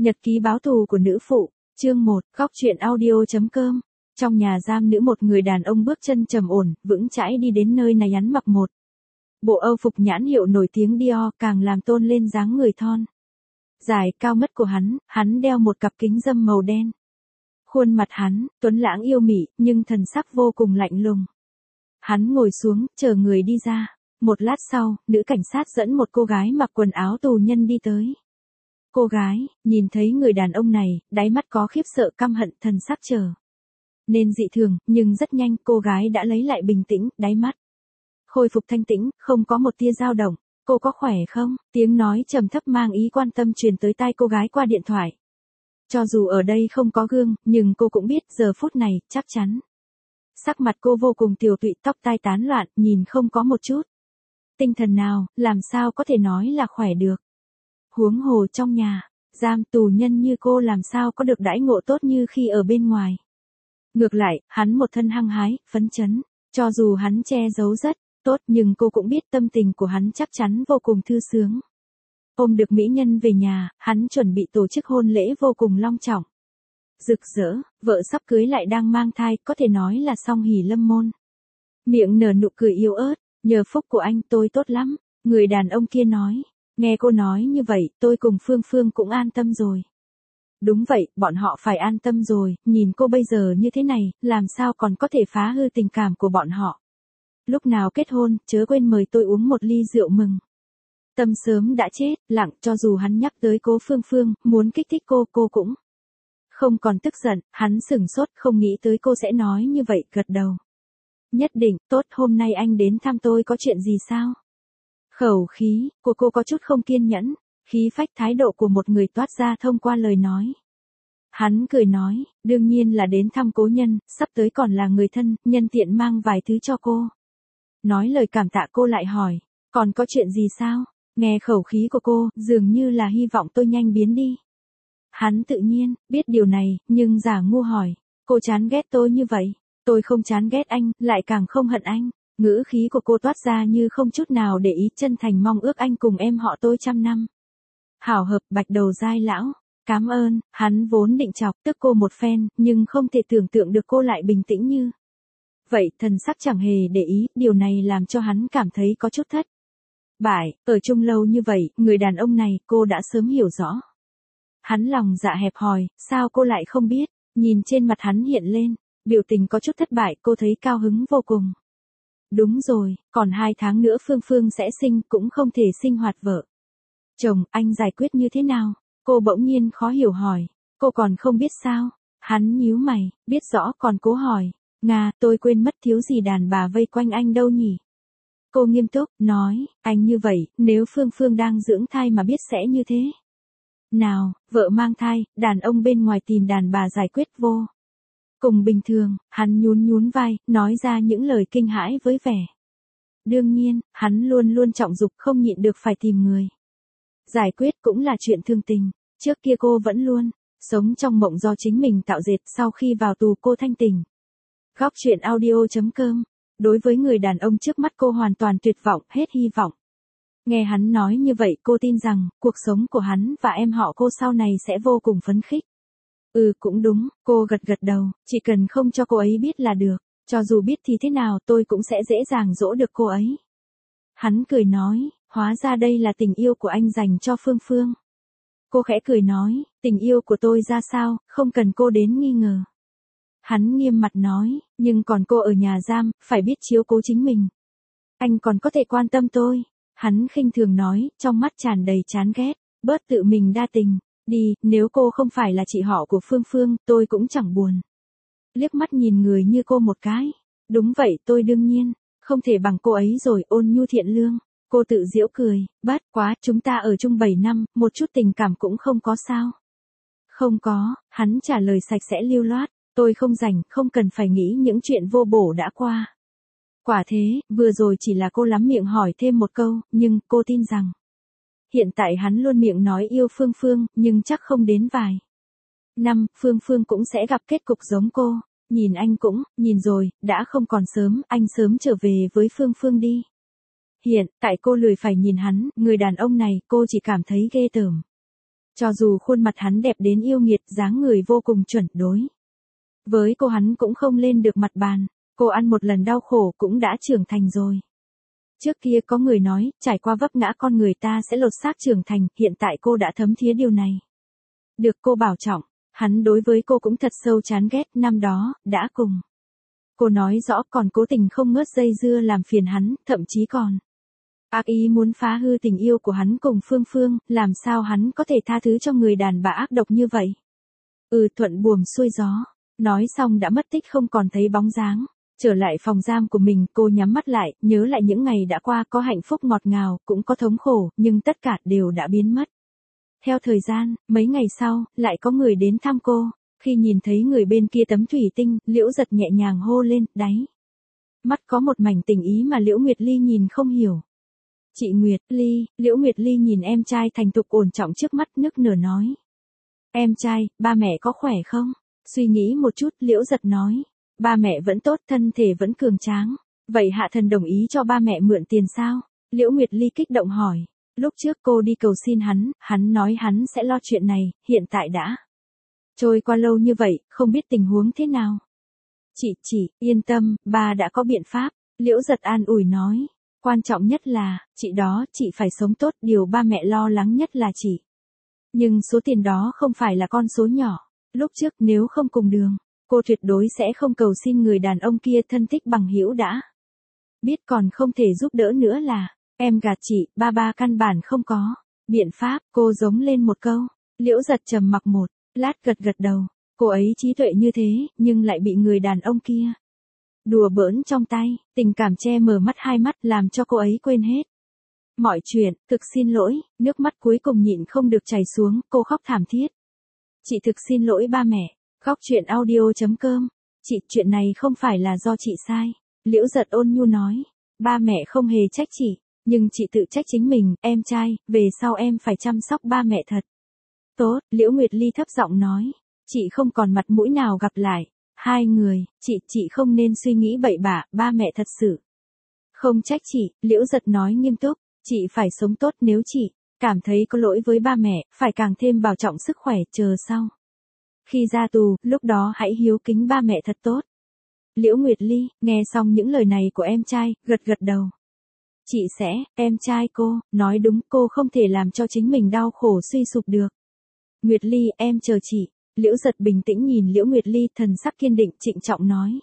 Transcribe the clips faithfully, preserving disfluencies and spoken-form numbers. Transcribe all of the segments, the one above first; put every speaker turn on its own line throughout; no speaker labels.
Nhật ký báo thù của nữ phụ, chương một, góc truyện audio.com. Trong nhà giam nữ, một người đàn ông bước chân trầm ổn, vững chãi đi đến nơi này. Hắn mặc một bộ âu phục nhãn hiệu nổi tiếng Dior, càng làm tôn lên dáng người thon dài cao ngất của hắn. Hắn đeo một cặp kính râm màu đen. Khuôn mặt hắn tuấn lãng yêu mị, nhưng thần sắc vô cùng lạnh lùng. Hắn ngồi xuống, chờ người đi ra. Một lát sau, nữ cảnh sát dẫn một cô gái mặc quần áo tù nhân đi tới. Cô gái nhìn thấy người đàn ông này, đáy mắt có khiếp sợ, căm hận, thần sắc trở nên dị thường, nhưng rất nhanh cô gái đã lấy lại bình tĩnh, đáy mắt khôi phục thanh tĩnh, không có một tia dao động. Cô có khỏe không? Tiếng nói trầm thấp mang ý quan tâm truyền tới tai cô gái qua điện thoại. Cho dù ở đây không có gương, nhưng cô cũng biết giờ phút này, chắc chắn. Sắc mặt cô vô cùng tiều tụy, tóc tai tán loạn, nhìn không có một chút tinh thần nào, làm sao có thể nói là khỏe được. Huống hồ trong nhà giam, tù nhân như cô làm sao có được đãi ngộ tốt như khi ở bên ngoài. Ngược lại, hắn một thân hăng hái, phấn chấn. Cho dù hắn che giấu rất tốt, nhưng cô cũng biết tâm tình của hắn chắc chắn vô cùng thư sướng. Ôm được mỹ nhân về nhà, hắn chuẩn bị tổ chức hôn lễ vô cùng long trọng, rực rỡ. Vợ sắp cưới lại đang mang thai, có thể nói là song hỷ lâm môn. Miệng nở nụ cười yếu ớt. Nhờ phúc của anh tôi tốt lắm, người đàn ông kia nói. Nghe cô nói như vậy, tôi cùng Phương Phương cũng an tâm rồi. Đúng vậy, bọn họ phải an tâm rồi, nhìn cô bây giờ như thế này, làm sao còn có thể phá hư tình cảm của bọn họ. Lúc nào kết hôn, chớ quên mời tôi uống một ly rượu mừng. Tâm sớm đã chết, lặng. Cho dù hắn nhắc tới cố Phương Phương, muốn kích thích cô, cô cũng không còn tức giận. Hắn sửng sốt, không nghĩ tới cô sẽ nói như vậy, gật đầu. Nhất định, tốt, hôm nay anh đến thăm tôi có chuyện gì sao? Khẩu khí của cô có chút không kiên nhẫn, khí phách thái độ của một người toát ra thông qua lời nói. Hắn cười nói, đương nhiên là đến thăm cố nhân, sắp tới còn là người thân, nhân tiện mang vài thứ cho cô. Nói lời cảm tạ, cô lại hỏi, còn có chuyện gì sao? Nghe khẩu khí của cô, dường như là hy vọng tôi nhanh biến đi. Hắn tự nhiên biết điều này, nhưng giả ngu hỏi, cô chán ghét tôi như vậy? Tôi không chán ghét anh, lại càng không hận anh. Ngữ khí của cô toát ra như không chút nào để ý, chân thành mong ước anh cùng em họ tôi trăm năm hảo hợp. Bạch đầu dai lão, cảm ơn. Hắn vốn định chọc tức cô một phen, nhưng không thể tưởng tượng được cô lại bình tĩnh như vậy, thần sắc chẳng hề để ý. Điều này làm cho hắn cảm thấy có chút thất bại. Ở chung lâu như vậy, người đàn ông này cô đã sớm hiểu rõ. Hắn lòng dạ hẹp hòi, sao cô lại không biết? Nhìn trên mặt hắn hiện lên biểu tình có chút thất bại, cô thấy cao hứng vô cùng. Đúng rồi, còn hai tháng nữa Phương Phương sẽ sinh, cũng không thể sinh hoạt vợ chồng, anh giải quyết như thế nào? Cô bỗng nhiên khó hiểu hỏi. Cô còn không biết sao? Hắn nhíu mày, biết rõ còn cố hỏi. Nga, tôi quên mất, thiếu gì đàn bà vây quanh anh đâu nhỉ? Cô nghiêm túc nói, anh như vậy, nếu Phương Phương đang dưỡng thai mà biết sẽ như thế nào? Vợ mang thai, đàn ông bên ngoài tìm đàn bà giải quyết vô cùng bình thường. Hắn nhún nhún vai, nói ra những lời kinh hãi với vẻ đương nhiên. Hắn luôn luôn trọng dục, không nhịn được phải tìm người giải quyết, cũng là chuyện thương tình. Trước kia cô vẫn luôn sống trong mộng do chính mình tạo dệt, sau khi vào tù cô thanh tỉnh. Góc truyện audio.com. Đối với người đàn ông trước mắt cô hoàn toàn tuyệt vọng, hết hy vọng. Nghe hắn nói như vậy, cô tin rằng cuộc sống của hắn và em họ cô sau này sẽ vô cùng phấn khích. Ừ, cũng đúng. Cô gật gật đầu, chỉ cần không cho cô ấy biết là được. Cho dù biết thì thế nào, tôi cũng sẽ dễ dàng dỗ được cô ấy. Hắn cười nói, hóa ra đây là tình yêu của anh dành cho Phương Phương. Cô khẽ cười nói, tình yêu của tôi ra sao, không cần cô đến nghi ngờ. Hắn nghiêm mặt nói, nhưng còn cô ở nhà giam, phải biết chiếu cố chính mình. Anh còn có thể quan tâm tôi. Hắn khinh thường nói, trong mắt tràn đầy chán ghét, bớt tự mình đa tình đi, nếu cô không phải là chị họ của Phương Phương, tôi cũng chẳng buồn. Liếc mắt nhìn người như cô một cái. Đúng vậy, tôi đương nhiên không thể bằng cô ấy rồi. Ôn nhu thiện lương. Cô tự giễu cười, bất quá, chúng ta ở chung bảy năm, một chút tình cảm cũng không có sao? Không có. Hắn trả lời sạch sẽ lưu loát, tôi không rảnh, không cần phải nghĩ những chuyện vô bổ đã qua. Quả thế, vừa rồi chỉ là cô lắm miệng hỏi thêm một câu, nhưng cô tin rằng hiện tại hắn luôn miệng nói yêu Phương Phương, nhưng chắc không đến vài năm, Phương Phương cũng sẽ gặp kết cục giống cô. Nhìn anh cũng, nhìn rồi, đã không còn sớm, anh sớm trở về với Phương Phương đi. Hiện tại cô lười phải nhìn hắn, người đàn ông này, cô chỉ cảm thấy ghê tởm. Cho dù khuôn mặt hắn đẹp đến yêu nghiệt, dáng người vô cùng chuẩn đối. Với cô hắn cũng không lên được mặt bàn, cô ăn một lần đau khổ cũng đã trưởng thành rồi. Trước kia có người nói, trải qua vấp ngã con người ta sẽ lột xác trưởng thành, hiện tại cô đã thấm thía điều này. Được cô bảo trọng, hắn đối với cô cũng thật sâu chán ghét, năm đó, đã cùng. Cô nói rõ còn cố tình không ngớt dây dưa làm phiền hắn, thậm chí còn ác ý muốn phá hư tình yêu của hắn cùng Phương Phương, làm sao hắn có thể tha thứ cho người đàn bà ác độc như vậy. Ừ, thuận buồm xuôi gió, nói xong đã mất tích không còn thấy bóng dáng. Trở lại phòng giam của mình, cô nhắm mắt lại, nhớ lại những ngày đã qua, có hạnh phúc ngọt ngào, cũng có thống khổ, nhưng tất cả đều đã biến mất. Theo thời gian, mấy ngày sau, lại có người đến thăm cô. Khi nhìn thấy người bên kia tấm thủy tinh, Liễu Giật nhẹ nhàng hô lên, đáy mắt có một mảnh tình ý mà Liễu Nguyệt Ly nhìn không hiểu. Chị Nguyệt Ly, Liễu Nguyệt Ly nhìn em trai thành thục ổn trọng trước mắt, nức nở nói. Em trai, ba mẹ có khỏe không? Suy nghĩ một chút, Liễu Giật nói. Ba mẹ vẫn tốt, thân thể vẫn cường tráng. Vậy hạ thần đồng ý cho ba mẹ mượn tiền sao? Liễu Nguyệt Ly kích động hỏi. Lúc trước cô đi cầu xin hắn, hắn nói hắn sẽ lo chuyện này, hiện tại đã trôi qua lâu như vậy, không biết tình huống thế nào. Chị, chị, yên tâm, ba đã có biện pháp. Liễu Giật an ủi nói. Quan trọng nhất là, chị đó, chị phải sống tốt, điều ba mẹ lo lắng nhất là chị. Nhưng số tiền đó không phải là con số nhỏ. Lúc trước nếu không cùng đường, cô tuyệt đối sẽ không cầu xin người đàn ông kia, thân thích bằng hữu đã biết còn không thể giúp đỡ nữa là, em gạt chị, ba ba căn bản không có biện pháp. Cô giống lên một câu. Liễu Giật trầm mặc một lát gật gật đầu. Cô ấy trí tuệ như thế, nhưng lại bị người đàn ông kia đùa bỡn trong tay, tình cảm che mờ mắt hai mắt, làm cho cô ấy quên hết mọi chuyện. Thực xin lỗi, nước mắt cuối cùng nhịn không được chảy xuống, cô khóc thảm thiết. Chị thực xin lỗi ba mẹ. Khóc chuyện audio chấm com. Chị, chuyện này không phải là do chị sai. Liễu Giật ôn nhu nói. Ba mẹ không hề trách chị, nhưng chị tự trách chính mình, em trai, về sau em phải chăm sóc ba mẹ thật tốt. Liễu Nguyệt Ly thấp giọng nói. Chị không còn mặt mũi nào gặp lại hai người, chị, chị không nên suy nghĩ bậy bạ, ba mẹ thật sự không trách chị. Liễu Giật nói nghiêm túc. Chị phải sống tốt, nếu chị cảm thấy có lỗi với ba mẹ, phải càng thêm bảo trọng sức khỏe, chờ sau khi ra tù, lúc đó hãy hiếu kính ba mẹ thật tốt. Liễu Nguyệt Ly, nghe xong những lời này của em trai, gật gật đầu. Chị sẽ, em trai cô, nói đúng, cô không thể làm cho chính mình đau khổ suy sụp được. Nguyệt Ly, em chờ chị. Liễu Giật bình tĩnh nhìn Liễu Nguyệt Ly, thần sắc kiên định, trịnh trọng nói.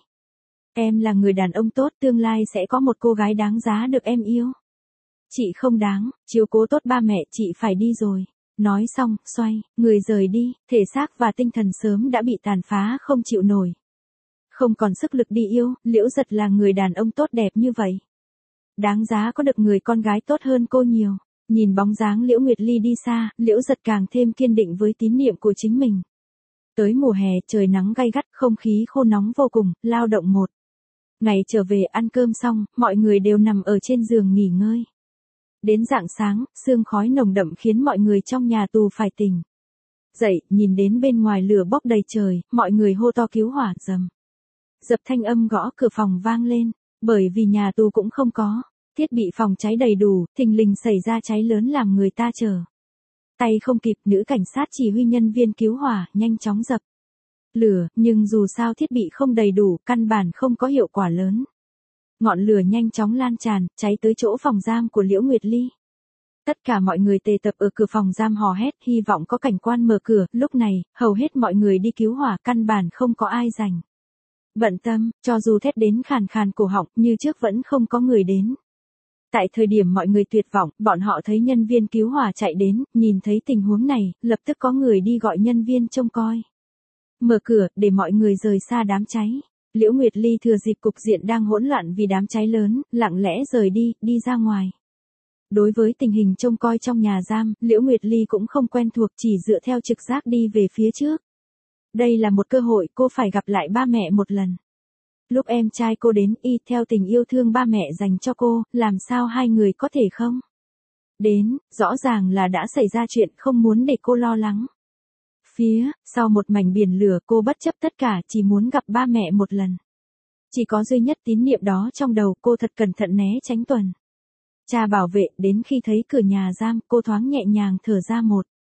Em là người đàn ông tốt, tương lai sẽ có một cô gái đáng giá được em yêu. Chị không đáng, chiếu cố tốt ba mẹ, chị phải đi rồi. Nói xong, xoay người rời đi, thể xác và tinh thần sớm đã bị tàn phá không chịu nổi. Không còn sức lực đi yêu, Liễu Giật là người đàn ông tốt đẹp như vậy. Đáng giá có được người con gái tốt hơn cô nhiều. Nhìn bóng dáng Liễu Nguyệt Ly đi xa, Liễu Giật càng thêm kiên định với tín niệm của chính mình. Tới mùa hè, trời nắng gay gắt, không khí khô nóng vô cùng, lao động một ngày trở về ăn cơm xong, mọi người đều nằm ở trên giường nghỉ ngơi. Đến rạng sáng, sương khói nồng đậm khiến mọi người trong nhà tù phải tỉnh dậy, nhìn đến bên ngoài lửa bốc đầy trời, mọi người hô to cứu hỏa. Rầm dập thanh âm gõ cửa phòng vang lên, bởi vì nhà tù cũng không có thiết bị phòng cháy đầy đủ, thình lình xảy ra cháy lớn làm người ta chờ tay không kịp. Nữ cảnh sát chỉ huy nhân viên cứu hỏa nhanh chóng dập lửa, nhưng dù sao thiết bị không đầy đủ, căn bản không có hiệu quả lớn. Ngọn lửa nhanh chóng lan tràn, cháy tới chỗ phòng giam của Liễu Nguyệt Ly. Tất cả mọi người tề tập ở cửa phòng giam hò hét, hy vọng có cảnh quan mở cửa. Lúc này, hầu hết mọi người đi cứu hỏa, căn bản không có ai rảnh bận tâm, cho dù thét đến khàn khàn cổ họng, như trước vẫn không có người đến. Tại thời điểm mọi người tuyệt vọng, bọn họ thấy nhân viên cứu hỏa chạy đến, nhìn thấy tình huống này, lập tức có người đi gọi nhân viên trông coi mở cửa, để mọi người rời xa đám cháy. Liễu Nguyệt Ly thừa dịp cục diện đang hỗn loạn vì đám cháy lớn, lặng lẽ rời đi, đi ra ngoài. Đối với tình hình trông coi trong nhà giam, Liễu Nguyệt Ly cũng không quen thuộc, chỉ dựa theo trực giác đi về phía trước. Đây là một cơ hội, cô phải gặp lại ba mẹ một lần. Lúc em trai cô đến, y theo tình yêu thương ba mẹ dành cho cô, làm sao hai người có thể không đến, rõ ràng là đã xảy ra chuyện, không muốn để cô lo lắng. Phía sau một mảnh biển lửa, cô bất chấp tất cả, chỉ muốn gặp ba mẹ một lần. Chỉ có duy nhất tín niệm đó trong đầu, cô thật cẩn thận né tránh tuần cha bảo vệ. Đến khi thấy cửa nhà giam, cô thoáng nhẹ nhàng thở ra một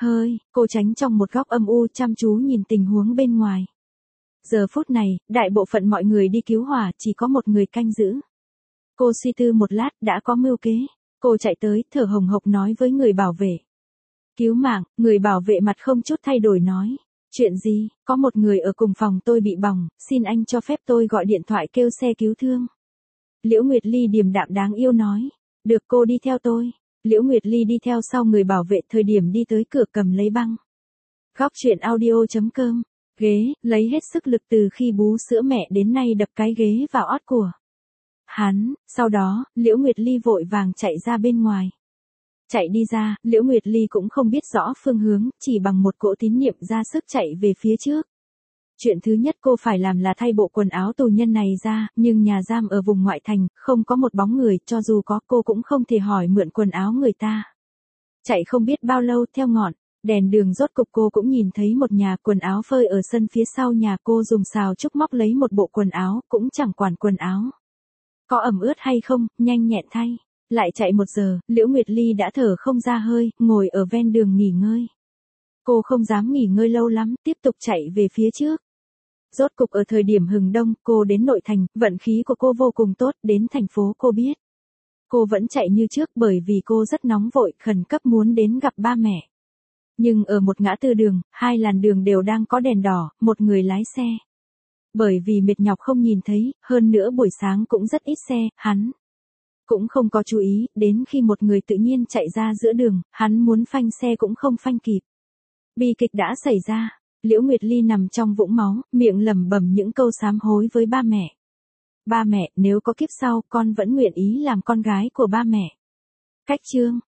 hơi, cô tránh trong một góc âm u chăm chú nhìn tình huống bên ngoài. Giờ phút này, đại bộ phận mọi người đi cứu hỏa, chỉ có một người canh giữ. Cô suy tư một lát, đã có mưu kế. Cô chạy tới, thở hồng hộc nói với người bảo vệ. Cứu mạng, người bảo vệ mặt không chút thay đổi nói. Chuyện gì, có một người ở cùng phòng tôi bị bỏng, xin anh cho phép tôi gọi điện thoại kêu xe cứu thương. Liễu Nguyệt Ly điềm đạm đáng yêu nói. Được, cô đi theo tôi. Liễu Nguyệt Ly đi theo sau người bảo vệ, thời điểm đi tới cửa cầm lấy băng. Góc truyện audio chấm com. Ghế, lấy hết sức lực từ khi bú sữa mẹ đến nay đập cái ghế vào ót của hắn. Sau đó, Liễu Nguyệt Ly vội vàng chạy ra bên ngoài. Chạy đi ra, Liễu Nguyệt Ly cũng không biết rõ phương hướng, chỉ bằng một cỗ tín niệm ra sức chạy về phía trước. Chuyện thứ nhất cô phải làm là thay bộ quần áo tù nhân này ra, nhưng nhà giam ở vùng ngoại thành, không có một bóng người, cho dù có cô cũng không thể hỏi mượn quần áo người ta. Chạy không biết bao lâu, theo ngọn đèn đường rốt cục cô cũng nhìn thấy một nhà quần áo phơi ở sân phía sau nhà. Cô dùng xào trúc móc lấy một bộ quần áo, cũng chẳng quản quần áo có ẩm ướt hay không, nhanh nhẹn thay. Lại chạy một giờ, Liễu Nguyệt Ly đã thở không ra hơi, ngồi ở ven đường nghỉ ngơi. Cô không dám nghỉ ngơi lâu lắm, tiếp tục chạy về phía trước. Rốt cục ở thời điểm hừng đông, cô đến nội thành, vận khí của cô vô cùng tốt, đến thành phố cô biết. Cô vẫn chạy như trước bởi vì cô rất nóng vội, khẩn cấp muốn đến gặp ba mẹ. Nhưng ở một ngã tư đường, hai làn đường đều đang có đèn đỏ, một người lái xe. Bởi vì mệt nhọc không nhìn thấy, hơn nữa buổi sáng cũng rất ít xe, hắn cũng không có chú ý, đến khi một người tự nhiên chạy ra giữa đường, hắn muốn phanh xe cũng không phanh kịp. Bi kịch đã xảy ra, Liễu Nguyệt Ly nằm trong vũng máu, miệng lẩm bẩm những câu sám hối với ba mẹ. Ba mẹ, nếu có kiếp sau, con vẫn nguyện ý làm con gái của ba mẹ. Cách chương